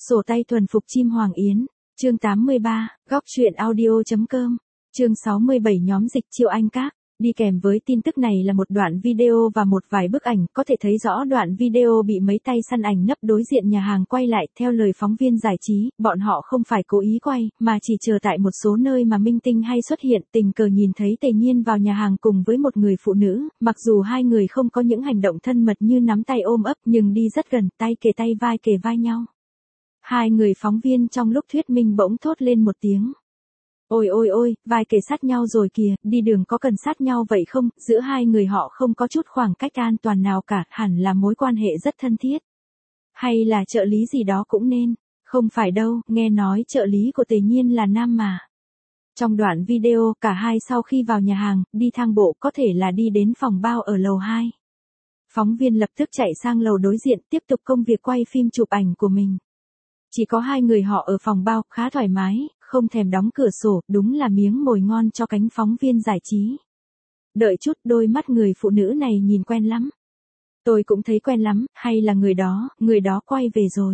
Sổ tay thuần phục chim Hoàng Yến, chương 83, góc truyện audio.com, chương 67 nhóm dịch chiêu anh các. Đi kèm với tin tức này là một đoạn video và một vài bức ảnh, có thể thấy rõ đoạn video bị mấy tay săn ảnh nấp đối diện nhà hàng quay lại. Theo lời phóng viên giải trí, bọn họ không phải cố ý quay, mà chỉ chờ tại một số nơi mà minh tinh hay xuất hiện, tình cờ nhìn thấy Tề Nhiên vào nhà hàng cùng với một người phụ nữ, mặc dù hai người không có những hành động thân mật như nắm tay ôm ấp, nhưng đi rất gần, tay kề vai nhau. Hai người phóng viên trong lúc thuyết minh bỗng thốt lên một tiếng. Ôi, vai kề sát nhau rồi kìa, đi đường có cần sát nhau vậy không, giữa hai người họ không có chút khoảng cách an toàn nào cả, hẳn là mối quan hệ rất thân thiết. Hay là trợ lý gì đó cũng nên, không phải đâu, nghe nói trợ lý của Tề Nhiên là nam mà. Trong đoạn video, cả hai sau khi vào nhà hàng, đi thang bộ có thể là đi đến phòng bao ở lầu 2. Phóng viên lập tức chạy sang lầu đối diện tiếp tục công việc quay phim chụp ảnh của mình. Chỉ có hai người họ ở phòng bao, khá thoải mái, không thèm đóng cửa sổ, đúng là miếng mồi ngon cho cánh phóng viên giải trí. Đợi chút, đôi mắt người phụ nữ này nhìn quen lắm. Tôi cũng thấy quen lắm, hay là người đó quay về rồi.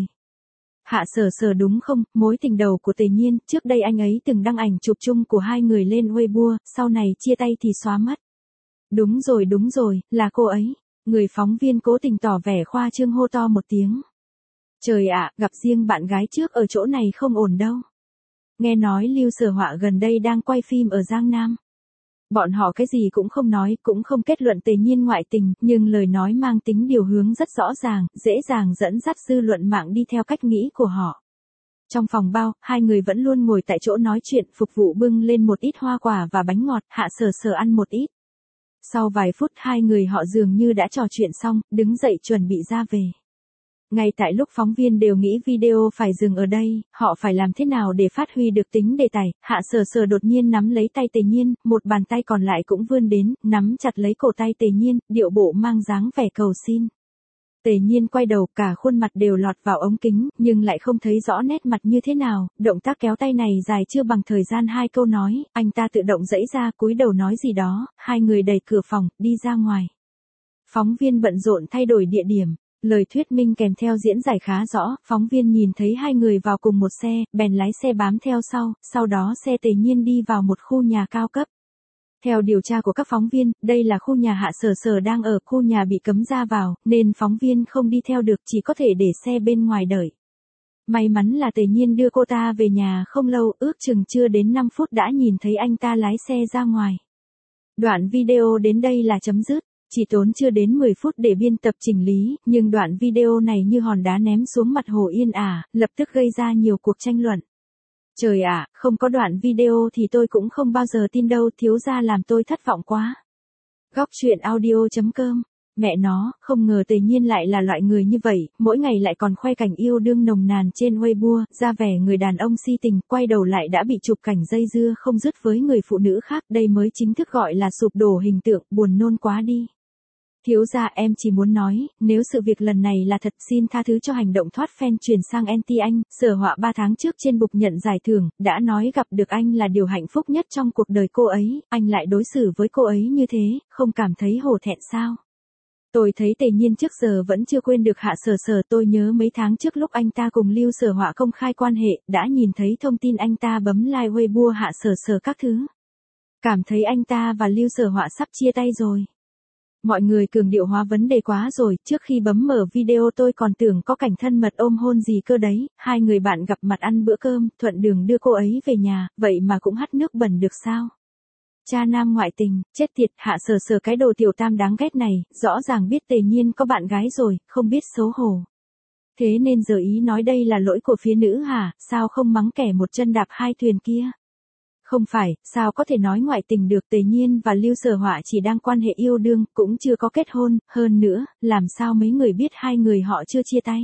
Hạ Sở đúng không, mối tình đầu của Tề Nhiên, trước đây anh ấy từng đăng ảnh chụp chung của hai người lên Weibo, sau này chia tay thì xóa mất. Đúng rồi, là cô ấy. Người phóng viên cố tình tỏ vẻ khoa trương hô to một tiếng. Trời ạ, gặp riêng bạn gái trước ở chỗ này không ổn đâu. Nghe nói Lưu Sở Họa gần đây đang quay phim ở Giang Nam. Bọn họ cái gì cũng không nói, cũng không kết luận Tề Nhiên ngoại tình, nhưng lời nói mang tính điều hướng rất rõ ràng, dễ dàng dẫn dắt dư luận mạng đi theo cách nghĩ của họ. Trong phòng bao, hai người vẫn luôn ngồi tại chỗ nói chuyện, phục vụ bưng lên một ít hoa quả và bánh ngọt, Hạ Sở ăn một ít. Sau vài phút hai người họ dường như đã trò chuyện xong, đứng dậy chuẩn bị ra về. Ngay tại lúc phóng viên đều nghĩ video phải dừng ở đây, họ phải làm thế nào để phát huy được tính đề tài, Hạ Sở đột nhiên nắm lấy tay Tề Nhiên, một bàn tay còn lại cũng vươn đến, nắm chặt lấy cổ tay Tề Nhiên, điệu bộ mang dáng vẻ cầu xin. Tề Nhiên quay đầu, cả khuôn mặt đều lọt vào ống kính, nhưng lại không thấy rõ nét mặt như thế nào, động tác kéo tay này dài chưa bằng thời gian hai câu nói, anh ta tự động giãy ra, cúi đầu nói gì đó, hai người đẩy cửa phòng, đi ra ngoài. Phóng viên bận rộn thay đổi địa điểm. Lời thuyết minh kèm theo diễn giải khá rõ, phóng viên nhìn thấy hai người vào cùng một xe, bèn lái xe bám theo sau đó xe Tề Nhiên đi vào một khu nhà cao cấp. Theo điều tra của các phóng viên, đây là khu nhà Hạ Sở đang ở, khu nhà bị cấm ra vào, nên phóng viên không đi theo được, chỉ có thể để xe bên ngoài đợi. May mắn là Tề Nhiên đưa cô ta về nhà không lâu, ước chừng chưa đến 5 phút đã nhìn thấy anh ta lái xe ra ngoài. Đoạn video đến đây là chấm dứt. Chỉ tốn chưa đến 10 phút để biên tập chỉnh lý, nhưng đoạn video này như hòn đá ném xuống mặt hồ Yên Ả, lập tức gây ra nhiều cuộc tranh luận. Trời ạ, không có đoạn video thì tôi cũng không bao giờ tin đâu, thiếu gia làm tôi thất vọng quá. Góc truyện audio.com, mẹ nó, không ngờ Tề Nhiên lại là loại người như vậy, mỗi ngày lại còn khoe cảnh yêu đương nồng nàn trên Weibo, ra vẻ người đàn ông si tình, quay đầu lại đã bị chụp cảnh dây dưa không dứt với người phụ nữ khác, đây mới chính thức gọi là sụp đổ hình tượng, buồn nôn quá đi. Thiếu gia, em chỉ muốn nói, nếu sự việc lần này là thật, xin tha thứ cho hành động thoát fan truyền sang anti anh. Sở Họa 3 tháng trước trên bục nhận giải thưởng, đã nói gặp được anh là điều hạnh phúc nhất trong cuộc đời cô ấy, anh lại đối xử với cô ấy như thế, không cảm thấy hổ thẹn sao? Tôi thấy Tề Nhiên trước giờ vẫn chưa quên được Hạ Sở, tôi nhớ mấy tháng trước lúc anh ta cùng Lưu Sở Họa công khai quan hệ, đã nhìn thấy thông tin anh ta bấm like Weibo Hạ Sở các thứ. Cảm thấy anh ta và Lưu Sở Họa sắp chia tay rồi. Mọi người cường điệu hóa vấn đề quá rồi, trước khi bấm mở video tôi còn tưởng có cảnh thân mật ôm hôn gì cơ đấy, hai người bạn gặp mặt ăn bữa cơm, thuận đường đưa cô ấy về nhà, vậy mà cũng hắt nước bẩn được sao? Cha nam ngoại tình, chết tiệt, Hạ Sở cái đồ tiểu tam đáng ghét này, rõ ràng biết Tề Nhiên có bạn gái rồi, không biết xấu hổ. Thế nên giờ ý nói đây là lỗi của phía nữ hả, sao không mắng kẻ một chân đạp hai thuyền kia? Không phải, sao có thể nói ngoại tình được, Tề Nhiên và Lưu Sở Họa chỉ đang quan hệ yêu đương, cũng chưa có kết hôn, hơn nữa, làm sao mấy người biết hai người họ chưa chia tay.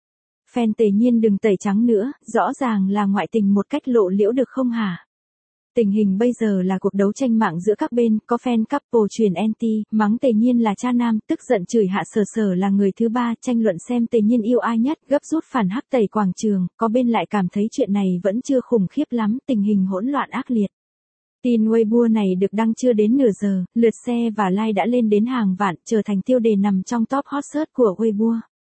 Fan Tề Nhiên đừng tẩy trắng nữa, rõ ràng là ngoại tình một cách lộ liễu được không hả? Tình hình bây giờ là cuộc đấu tranh mạng giữa các bên, có fan couple truyền anti, mắng Tề Nhiên là cha nam, tức giận chửi Hạ Sở là người thứ ba, tranh luận xem Tề Nhiên yêu ai nhất, gấp rút phản hắc tẩy quảng trường, có bên lại cảm thấy chuyện này vẫn chưa khủng khiếp lắm, tình hình hỗn loạn ác liệt. Tin Weibo này được đăng chưa đến nửa giờ, lượt share và like đã lên đến hàng vạn, trở thành tiêu đề nằm trong top hot search của Weibo.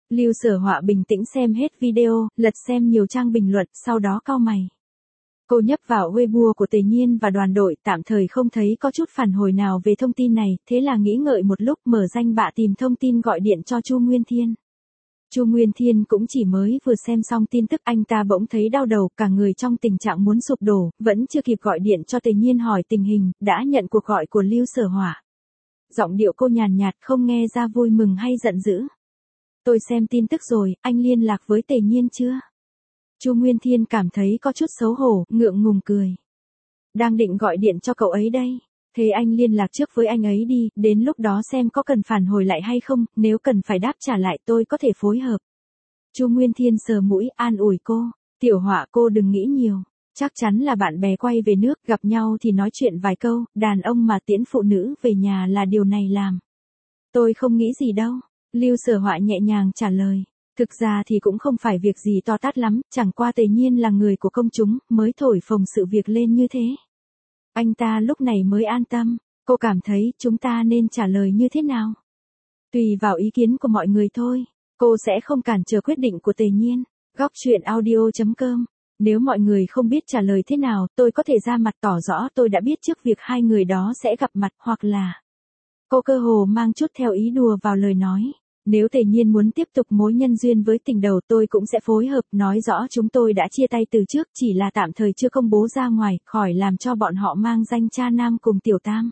Lưu Sở Họa bình tĩnh xem hết video, lật xem nhiều trang bình luận, sau đó cau mày. Cô nhấp vào Weibo của Tề Nhiên và đoàn đội, tạm thời không thấy có chút phản hồi nào về thông tin này, thế là nghĩ ngợi một lúc, mở danh bạ tìm thông tin gọi điện cho Chu Nguyên Thiên. Chu Nguyên Thiên cũng chỉ mới vừa xem xong tin tức, anh ta bỗng thấy đau đầu, cả người trong tình trạng muốn sụp đổ, vẫn chưa kịp gọi điện cho Tề Nhiên hỏi tình hình, đã nhận cuộc gọi của Lưu Sở Họa. Giọng điệu cô nhàn nhạt, không nghe ra vui mừng hay giận dữ. Tôi xem tin tức rồi, anh liên lạc với Tề Nhiên chưa? Chu Nguyên Thiên cảm thấy có chút xấu hổ, ngượng ngùng cười. Đang định gọi điện cho cậu ấy đây. Thế anh liên lạc trước với anh ấy đi, đến lúc đó xem có cần phản hồi lại hay không, nếu cần phải đáp trả lại tôi có thể phối hợp. Chu Nguyên Thiên sờ mũi, an ủi cô. Tiểu Họa, cô đừng nghĩ nhiều. Chắc chắn là bạn bè quay về nước, gặp nhau thì nói chuyện vài câu, đàn ông mà tiễn phụ nữ về nhà là điều này làm. Tôi không nghĩ gì đâu. Lưu Sở Họa nhẹ nhàng trả lời. Thực ra thì cũng không phải việc gì to tát lắm, chẳng qua Tề Nhiên là người của công chúng, mới thổi phồng sự việc lên như thế. Anh ta lúc này mới an tâm, cô cảm thấy chúng ta nên trả lời như thế nào? Tùy vào ý kiến của mọi người thôi, cô sẽ không cản trở quyết định của Tề Nhiên. Góc truyện audio.com. Nếu mọi người không biết trả lời thế nào, tôi có thể ra mặt tỏ rõ tôi đã biết trước việc hai người đó sẽ gặp mặt, hoặc là... Cô cơ hồ mang chút theo ý đùa vào lời nói. Nếu Tề Nhiên muốn tiếp tục mối nhân duyên với tình đầu, tôi cũng sẽ phối hợp, nói rõ chúng tôi đã chia tay từ trước, chỉ là tạm thời chưa công bố ra ngoài, khỏi làm cho bọn họ mang danh cha nam cùng Tiểu Tam.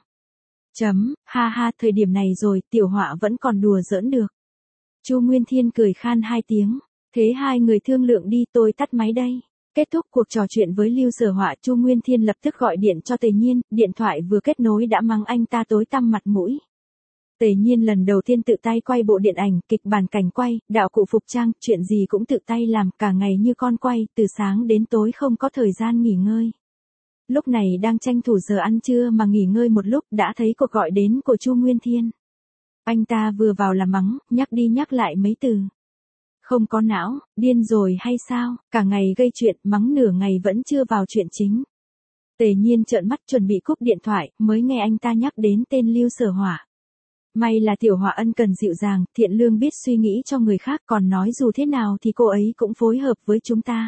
Ha ha, thời điểm này rồi, Tiểu Họa vẫn còn đùa giỡn được. Chu Nguyên Thiên cười khan hai tiếng. Thế hai người thương lượng đi, tôi tắt máy đây. Kết thúc cuộc trò chuyện với Lưu Sở Họa, Chu Nguyên Thiên lập tức gọi điện cho Tề Nhiên, điện thoại vừa kết nối đã mắng anh ta tối tăm mặt mũi. Tề Nhiên lần đầu tiên tự tay quay bộ điện ảnh, kịch bản cảnh quay, đạo cụ phục trang, chuyện gì cũng tự tay làm, cả ngày như con quay, từ sáng đến tối không có thời gian nghỉ ngơi. Lúc này đang tranh thủ giờ ăn trưa mà nghỉ ngơi một lúc đã thấy cuộc gọi đến của Chu Nguyên Thiên. Anh ta vừa vào là mắng, nhắc đi nhắc lại mấy từ. Không có não, điên rồi hay sao, cả ngày gây chuyện, mắng nửa ngày vẫn chưa vào chuyện chính. Tề Nhiên trợn mắt chuẩn bị cúp điện thoại, mới nghe anh ta nhắc đến tên Lưu Sở Họa. May là Tiểu Họa ân cần dịu dàng, thiện lương biết suy nghĩ cho người khác, còn nói dù thế nào thì cô ấy cũng phối hợp với chúng ta.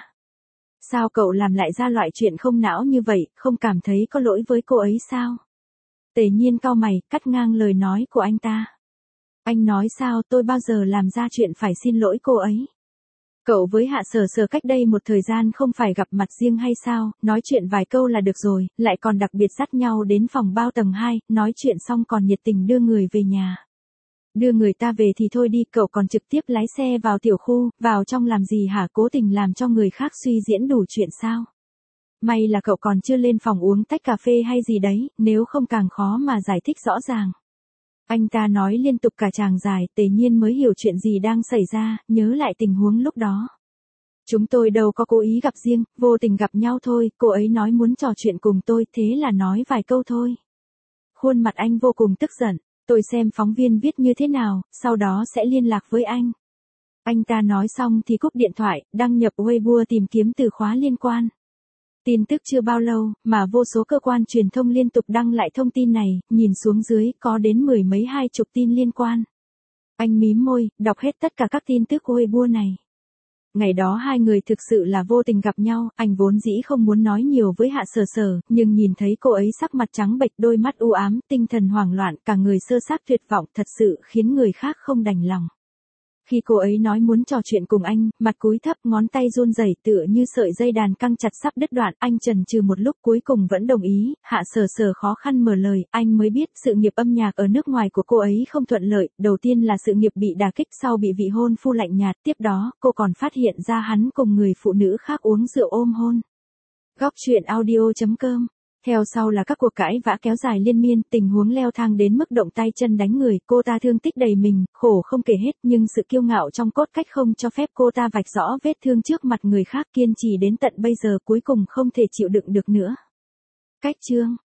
Sao cậu làm lại ra loại chuyện không não như vậy, không cảm thấy có lỗi với cô ấy sao? Tề Nhiên cau mày, cắt ngang lời nói của anh ta. Anh nói sao, tôi bao giờ làm ra chuyện phải xin lỗi cô ấy? Cậu với Hạ Sở Sở cách đây một thời gian không phải gặp mặt riêng hay sao, nói chuyện vài câu là được rồi, lại còn đặc biệt dắt nhau đến phòng bao tầng 2, nói chuyện xong còn nhiệt tình đưa người về nhà. Đưa người ta về thì thôi đi, cậu còn trực tiếp lái xe vào tiểu khu, vào trong làm gì hả, cố tình làm cho người khác suy diễn đủ chuyện sao? May là cậu còn chưa lên phòng uống tách cà phê hay gì đấy, nếu không càng khó mà giải thích rõ ràng. Anh ta nói liên tục cả chàng dài, Tề Nhiên mới hiểu chuyện gì đang xảy ra, nhớ lại tình huống lúc đó. Chúng tôi đâu có cố ý gặp riêng, vô tình gặp nhau thôi, cô ấy nói muốn trò chuyện cùng tôi, thế là nói vài câu thôi. Khuôn mặt anh vô cùng tức giận, tôi xem phóng viên viết như thế nào, sau đó sẽ liên lạc với anh. Anh ta nói xong thì cúp điện thoại, đăng nhập Weibo tìm kiếm từ khóa liên quan. Tin tức chưa bao lâu, mà vô số cơ quan truyền thông liên tục đăng lại thông tin này, nhìn xuống dưới, có đến mười mấy 20 tin liên quan. Anh mím môi, đọc hết tất cả các tin tức Weibo này. Ngày đó hai người thực sự là vô tình gặp nhau, anh vốn dĩ không muốn nói nhiều với Hạ Sở Sở, nhưng nhìn thấy cô ấy sắc mặt trắng bệch, đôi mắt u ám, tinh thần hoảng loạn, cả người sơ xác tuyệt vọng, thật sự khiến người khác không đành lòng. Khi cô ấy nói muốn trò chuyện cùng anh, mặt cúi thấp, ngón tay run rẩy tựa như sợi dây đàn căng chặt sắp đứt đoạn, anh chần chừ một lúc cuối cùng vẫn đồng ý. Hạ Sở Sở khó khăn mở lời, anh mới biết sự nghiệp âm nhạc ở nước ngoài của cô ấy không thuận lợi, đầu tiên là sự nghiệp bị đả kích, sau bị vị hôn phu lạnh nhạt, tiếp đó, cô còn phát hiện ra hắn cùng người phụ nữ khác uống rượu ôm hôn. Góc truyện audio.com. Theo sau là các cuộc cãi vã kéo dài liên miên, tình huống leo thang đến mức động tay chân đánh người, cô ta thương tích đầy mình, khổ không kể hết, nhưng sự kiêu ngạo trong cốt cách không cho phép cô ta vạch rõ vết thương trước mặt người khác, kiên trì đến tận bây giờ cuối cùng không thể chịu đựng được nữa. Cách chương